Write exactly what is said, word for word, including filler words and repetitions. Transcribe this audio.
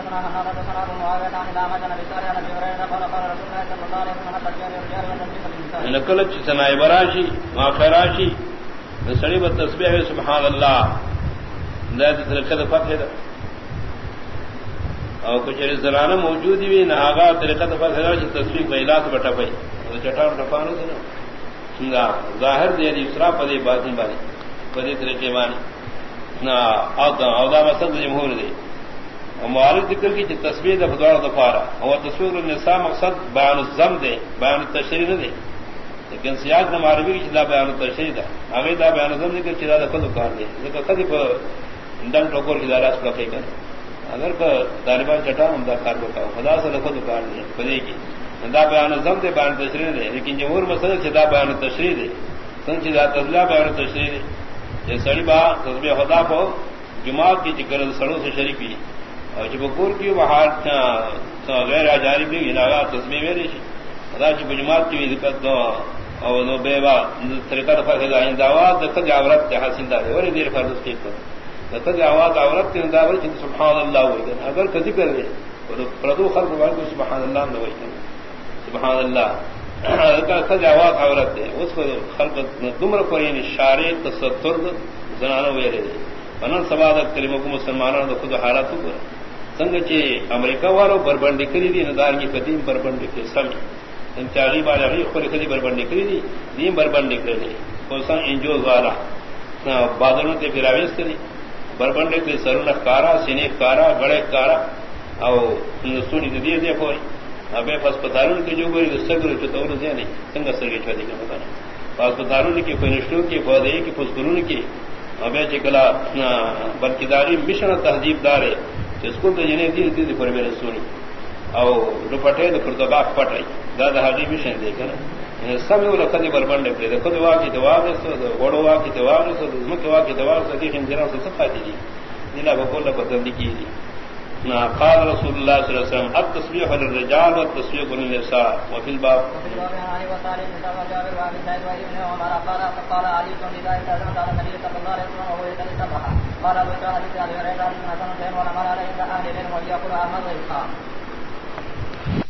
حدثنا حنان حدثنا ابو معاويه عن علامه بن ابي طالب عن ابي هريره قال قال رسول الله صلى الله عليه وسلم تجار الرجال والتسبيح باللسان نقلت سنا براشي ما خراشي نسڑی بالتسبيح سبحان الله ذات طریقہ فتح ہے اور کچھ زنانہ موجود بھی نہ آغا طریقہ فتح ہے کہ تسبیح بیلات بٹا پئی چٹا ٹپانے سے نہ ظاہر دے دی اسرا پدی باطن باری پدی طریقے مانی نہ اودا مسد جمہور دے اور معارض ذکر کی تسبیح دفدار دفارا اور تسبیح النساء مقصد بیان الذم دے بیان التشریع نہ دے لیکن سیاق نہ معربی کی چلا بیان التشریع دا اگے دا بیان الذم ذکر چلا دا خود کار دے ذکر خود ڈن ٹوکر کی داراس کا کہے اگر کہ طالبان چٹا ہم دا کار بتاؤ خدا سے خود کار دے پدی کی دا بیان الذم دے بیان تشریع دے لیکن جمہور مسئلہ چلا بیان التشریع دے سن چلا تسبیح بیان التشریع دے یہ سڑی با تسبیح خدا کو جماعت کی ذکر سڑوں سے شریک بھی اور جب بکور کی بہار غیر اجاری بھی ناغا تسبیح میرے خدا جب جماعت کی ذکر دو اور نو بے با طریقہ دفعہ خدا انداوات دخل عورت حاصل دار اور دیر فرض کی کو دخل آواز عورت کے انداوت سبحان اللہ ہوئی اگر کذی کر دے پردو خلق والے سبحان اللہ نہ ہوئی سبحان اللہ کا خد آواز عورت ہے اس کو خلق دمر کو یعنی شارع تصدر زنانہ ویرے فنن سبادت کلمہ کو مسلمانوں نے خود حالات کو سنگ چے امریکہ والوں بربندی کری دی ندار کی قدیم بربندی کے سم انتہائی والا بھی خود کلی بربندی کری دی نیم بربندی کری دی کو سن انجوز والا بادلوں تے پھراویس کری بربندی کے سرن کارا سینے کارا گڑے کارا او سونی دی دے کوئی ابے ہسپتالوں کی جو کوئی سگر چتور دے نہیں سنگ سر کے چھوڑی کا پتہ نہیں ہسپتالوں کی کوئی نشتوں کی فوجی کی پسکرون کی ابے چکلا بلکہ داری مشن تہذیب دار ہے جس کو تو جنے دی دی پر میرے سونی او دوپٹے تو پردبا پٹائی دادا حاجی مشن دے کر سب وہ لکھدی بربند دے دیکھو دوا کی دوا سے گوڑو وا کی دوا سے مکہ وا کی دوا سے دی ہندرا سے صفات دی دلا بقول بدل کی دی قال رسول الله صلى الله عليه وسلم التسبيح للرجال والتسبيح للنساء وفي الباب قال علي بن ذلك قال النبي صلى الله عليه وسلم وهو يتسبح قال ابو جهل عليه رضي الله عنه ولا مر عليه اهل العلم ويقول احمد الخام